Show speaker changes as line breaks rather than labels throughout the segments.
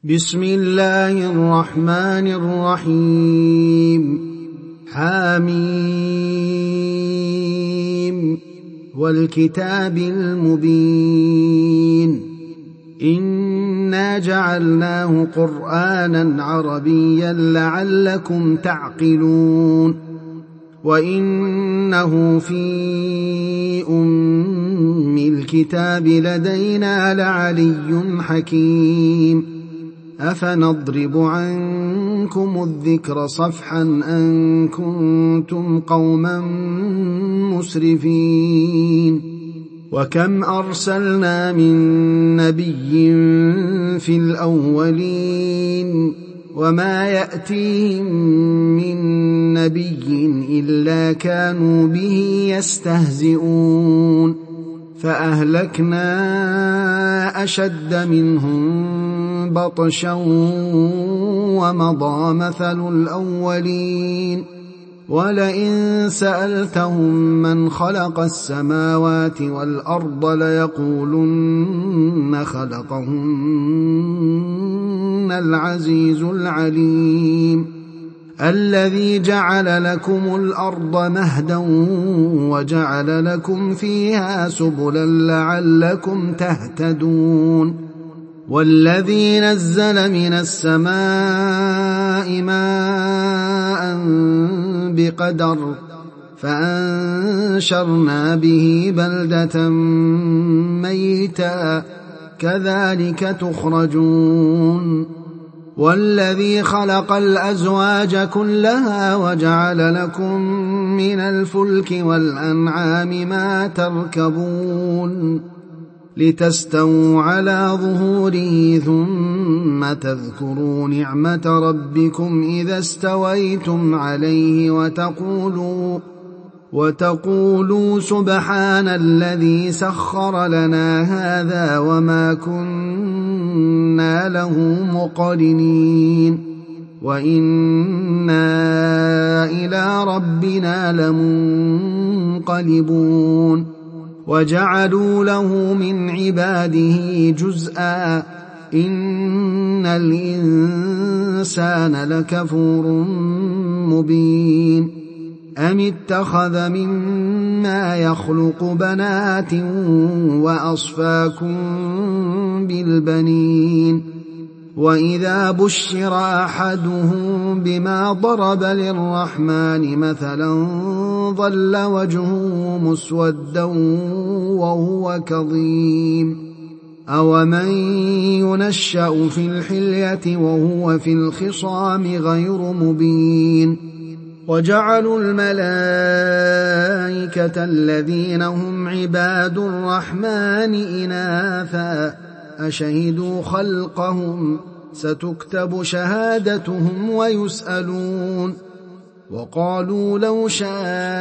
بسم الله الرحمن الرحيم. حميم والكتاب المبين. إنا جعلناه قرآنا عربيا لعلكم تعقلون. وإنه في أم الكتاب لدينا لعلي حكيم. أفنضرب عنكم الذكر صفحا أن كنتم قوما مسرفين. وكم أرسلنا من نبي في الأولين وما يأتيهم من نبي إلا كانوا به يستهزئون. فأهلكنا أشد منهم بطشا ومضى مثل الأولين. ولئن سألتهم من خلق السماوات والأرض ليقولن خلقهن العزيز العليم. الذي جعل لكم الأرض مهدا وجعل لكم فيها سبلا لعلكم تهتدون. والذي نزل من السماء ماء بقدر فأنشرنا به بلدة ميتا كذلك تخرجون. والذي خلق الأزواج كلها وجعل لكم من الفلك والأنعام ما تركبون لتستووا على ظهوره ثم تذكروا نعمة ربكم إذا استويتم عليه وتقولوا سبحان الذي سخر لنا هذا وما كنا له مقرنين وإنا إلى ربنا لمنقلبون. وجعلوا له من عباده جزءا إن الإنسان لكفور مبين. أم اتخذ مما يخلق بنات وأصفاكم بالبنين. وإذا بشر أحدهم بما ضرب للرحمن مثلا ظل وجهه مسودا وهو كظيم. أومن ينشأ في الحلية وهو في الخصام غير مبين. وجعلوا الملائكة الذين هم عباد الرحمن إناثا أشهدوا خلقهم ستكتب شهادتهم ويسألون. وقالوا لو شاء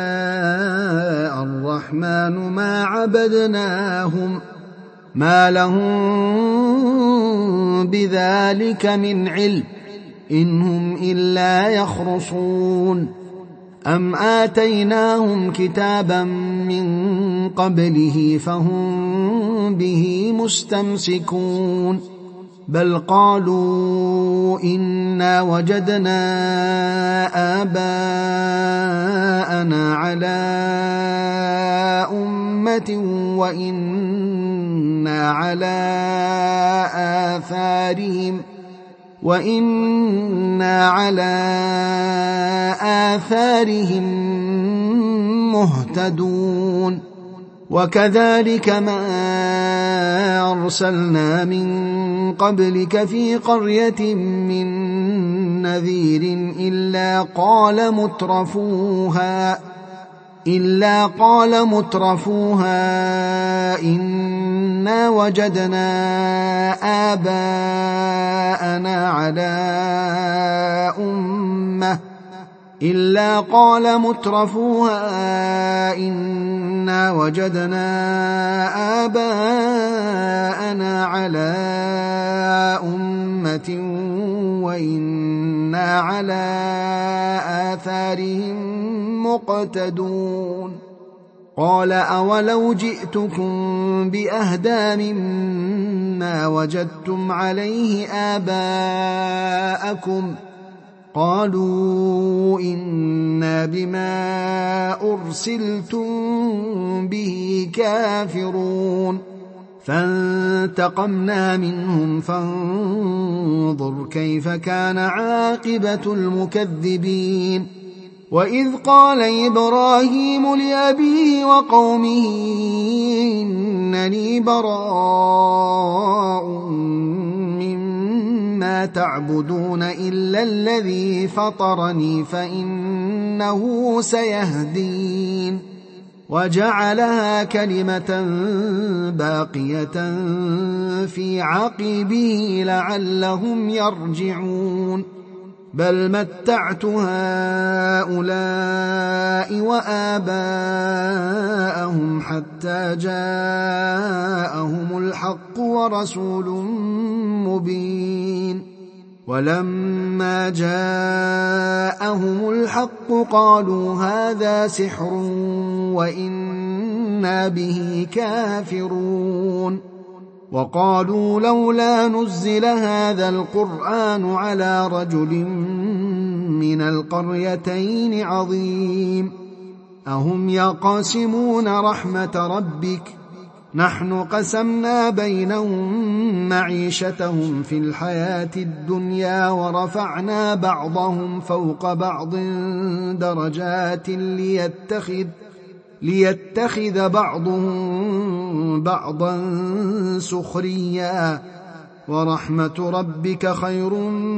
الرحمن ما عبدناهم ما لهم بذلك من علم إن هم إلا يخرصون. أم آتيناهم كتابا من قبله فهم به مستمسكون. بل قالوا إنا وجدنا آباءنا على أمة وإنا على آثارهم مهتدون. وكذلك ما أرسلنا من قبلك في قرية من نذير إلا قال مترفوها إنا وجدنا آباءنا على أمة وإنا على آثارهم مقتدون. قال أولو جئتكم بأهدى مما وجدتم عليه آباءكم قالوا إنا بما أرسلتم به كافرون فانتقمنا منهم فانظر كيف كان عاقبة المكذبين وإذ قال إبراهيم لأبيه وقومه إنني براء مما تعبدون إلا الذي فطرني فإنه سيهدين وجعلها كلمة باقية في عقبه لعلهم يرجعون بل متعت هؤلاء وآباءهم حتى جاءهم الحق ورسول مبين ولما جاءهم الحق قالوا هذا سحر وإنا به كافرون وقالوا لولا نزل هذا القرآن على رجل من القريتين عظيم أهم يقاسمون رحمة ربك نحن قسمنا بينهم معيشتهم في الحياة الدنيا ورفعنا بعضهم فوق بعض درجات ليتخذ بعضهم بعضا سخريا ورحمة ربك خير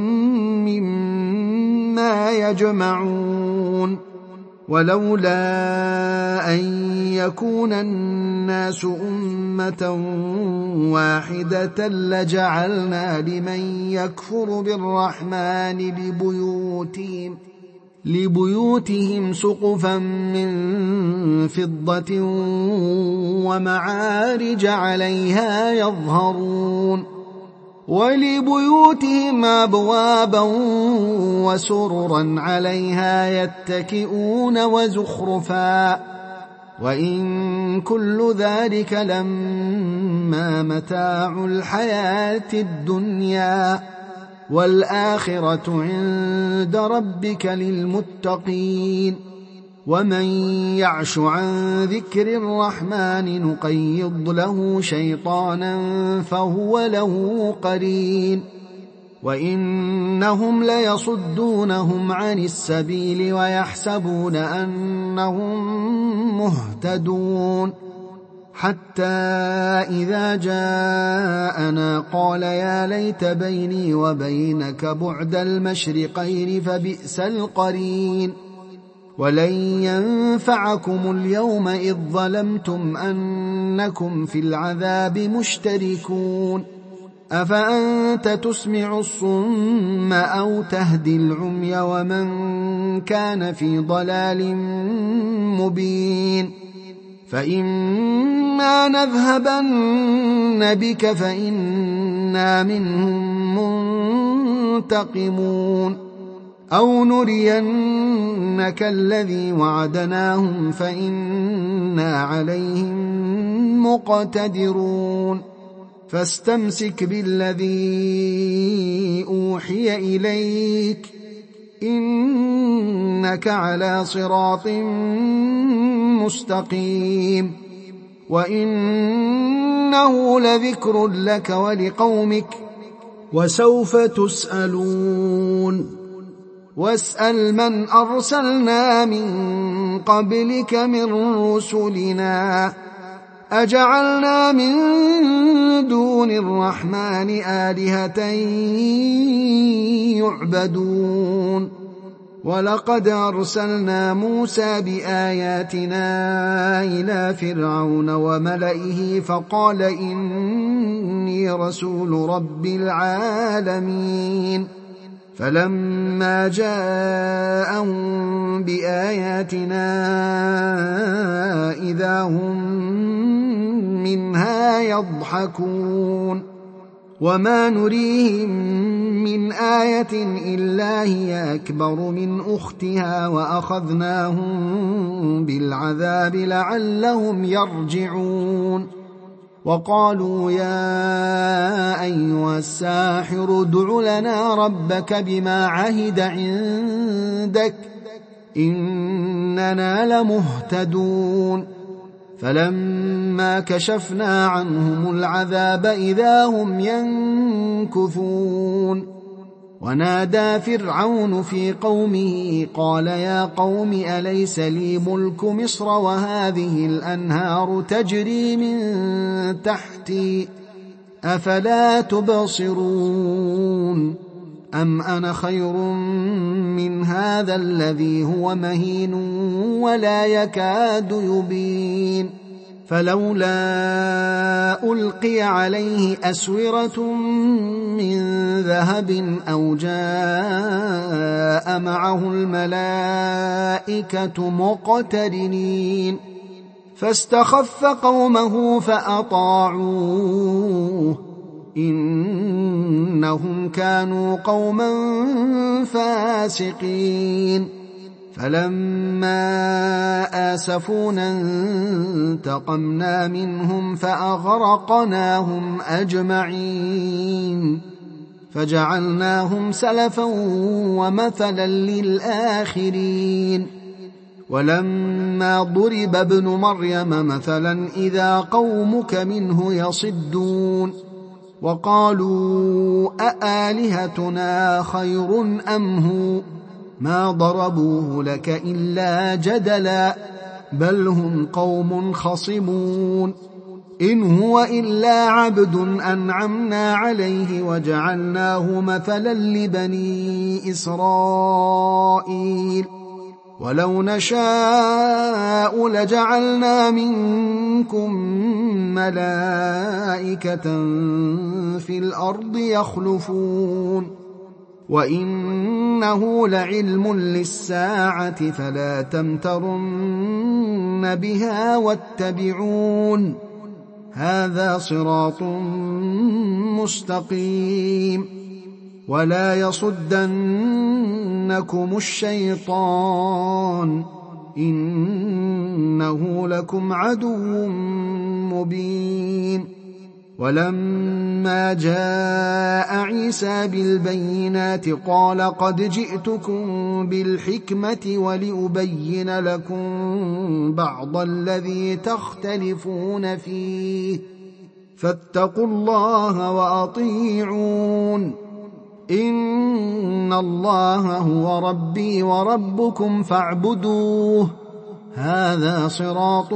مما يجمعون ولولا أن يكون الناس أمة واحدة لجعلنا لمن يكفر بالرحمن لبيوتهم سقفا من فضة ومعارج عليها يظهرون ولبيوتهم أبوابا وسررا عليها يتكئون وزخرفا وإن كل ذلك لما متاع الحياة الدنيا والآخرة عند ربك للمتقين ومن يعش عن ذكر الرحمن نقيض له شيطانا فهو له قرين وإنهم ليصدونهم عن السبيل ويحسبون أنهم مهتدون حتى إذا جاءنا قال يا ليت بيني وبينك بعد المشرقين فبئس القرين ولن ينفعكم اليوم إذ ظلمتم أنكم في العذاب مشتركون أفأنت تسمع الصم أو تهدي العمي ومن كان في ضلال مبين فإما نذهبن بك فإنا منهم منتقمون أو نرينك الذي وعدناهم فإنا عليهم مقتدرون فاستمسك بالذي أوحي إليك إنك على صراط مستقيم وإنه لذكر لك ولقومك وسوف تسألون واسأل من أرسلنا من قبلك من رسلنا أجعلنا من دون الرحمن آلهة يعبدون ولقد أرسلنا موسى بآياتنا إلى فرعون وملئه فقال إني رسول رب العالمين فلما جاءهم بآياتنا إذا هم منها يضحكون وما نريهم من آية إلا هي أكبر من أختها وأخذناهم بالعذاب لعلهم يرجعون وقالوا يا أيها الساحر ادع لنا ربك بما عهد عندك إننا لمهتدون فلما كشفنا عنهم العذاب إذا هم ينكثون ونادى فرعون في قومه قال يا قوم أليس لي ملك مصر وهذه الأنهار تجري من تحتي أفلا تبصرون أم أنا خير من هذا الذي هو مهين ولا يكاد يبين فلولا ألقي عليه أسورة من ذهب أو جاء معه الملائكة مقترنين فاستخف قومه فأطاعوه إنهم كانوا قوما فاسقين فلما آسفونا انتقمنا منهم فأغرقناهم أجمعين فجعلناهم سلفا ومثلا للآخرين ولما ضرب ابن مريم مثلا إذا قومك منه يصدون وقالوا أآلهتنا خير أم هو ما ضربوه لك إلا جدلا بل هم قوم خصمون إن هو إلا عبد أنعمنا عليه وجعلناه مثلا لبني إسرائيل ولو نشاء لجعلنا منكم ملائكة في الأرض يخلفون وإنه لعلم للساعة فلا تمترن بها واتبعون هذا صراط مستقيم ولا يصدنكم الشيطان إنه لكم عدو مبين ولما جاء عيسى بالبينات قال قد جئتكم بالحكمة ولأبين لكم بعض الذي تختلفون فيه فاتقوا الله وأطيعون إن الله هو ربي وربكم فاعبدوه هذا صراط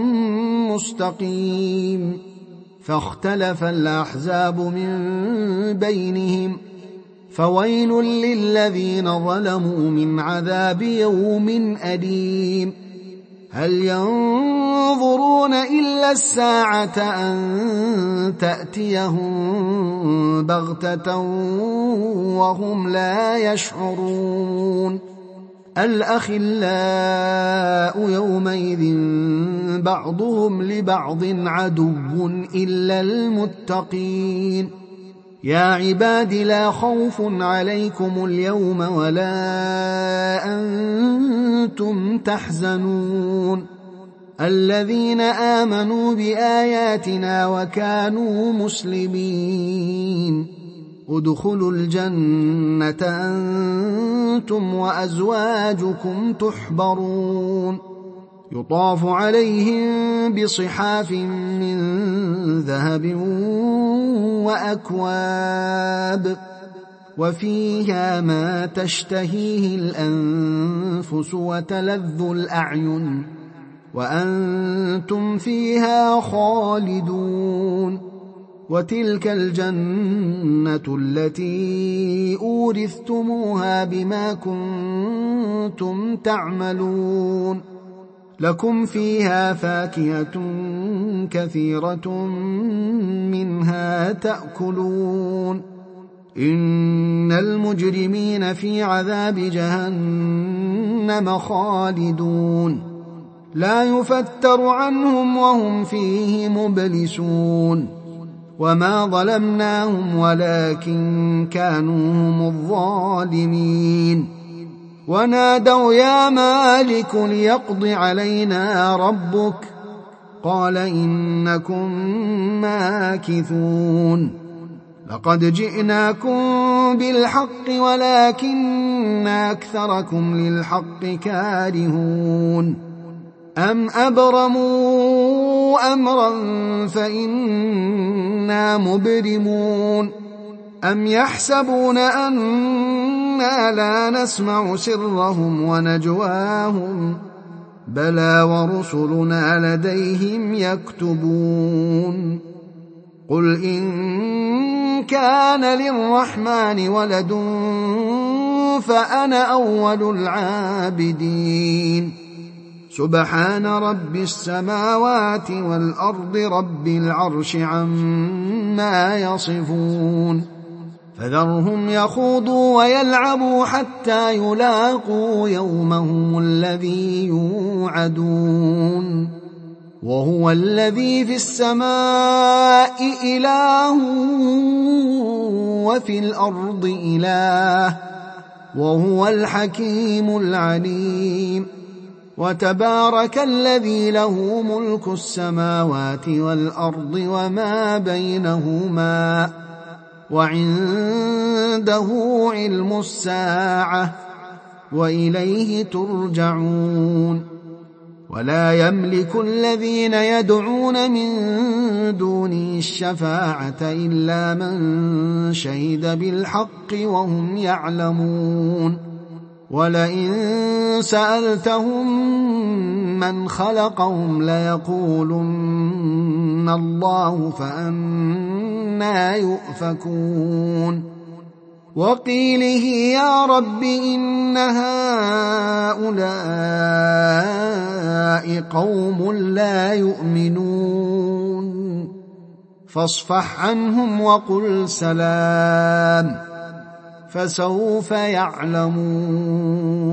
مستقيم فاختلف الأحزاب من بينهم فويل للذين ظلموا من عذاب يوم أليم هل ينظرون إلا الساعة أن تأتيهم بغتة وهم لا يشعرون الأخلاء يومئذ بعضهم لبعض عدو إلا المتقين يا عباد لا خوف عليكم اليوم ولا أنتم تحزنون الذين آمنوا بآياتنا وكانوا مسلمين ادخلوا الجنة أنتم وأزواجكم تحبرون يطاف عليهم بصحاف من ذهب وأكواب وفيها ما تشتهيه الأنفس وتلذ الأعين وأنتم فيها خالدون وتلك الجنة التي أورثتموها بما كنتم تعملون لكم فيها فاكهة كثيرة منها تأكلون إن المجرمين في عذاب جهنم خالدون لا يفتر عنهم وهم فيه مبلسون وما ظلمناهم ولكن كانوا هم الظالمين ونادوا يا مالك ليقض علينا ربك قال إنكم ماكثون لقد جئناكم بالحق ولكن أكثركم للحق كارهون أم أبرموا أمرا فإنا مبرمون أم يحسبون أنا لا نسمع سرهم ونجواهم بلى ورسلنا لديهم يكتبون قل إن كان للرحمن ولد فأنا أول العابدين سبحان رب السماوات والأرض رب العرش عما يصفون فذرهم يخوضوا ويلعبوا حتى يلاقوا يومهم الذي يوعدون وهو الذي في السماء إله وفي الأرض إله وهو الحكيم العليم وتبارك الذي له ملك السماوات والأرض وما بينهما وعنده علم الساعة وإليه ترجعون ولا يملك الذين يدعون من دونه الشفاعة إلا من شهد بالحق وهم يعلمون ولئن سألتهم من خلقهم ليقولن الله فأنى يؤفكون وقيله يا رب إن هؤلاء قوم لا يؤمنون فاصفح عنهم وقل سلام فسوف يعلمون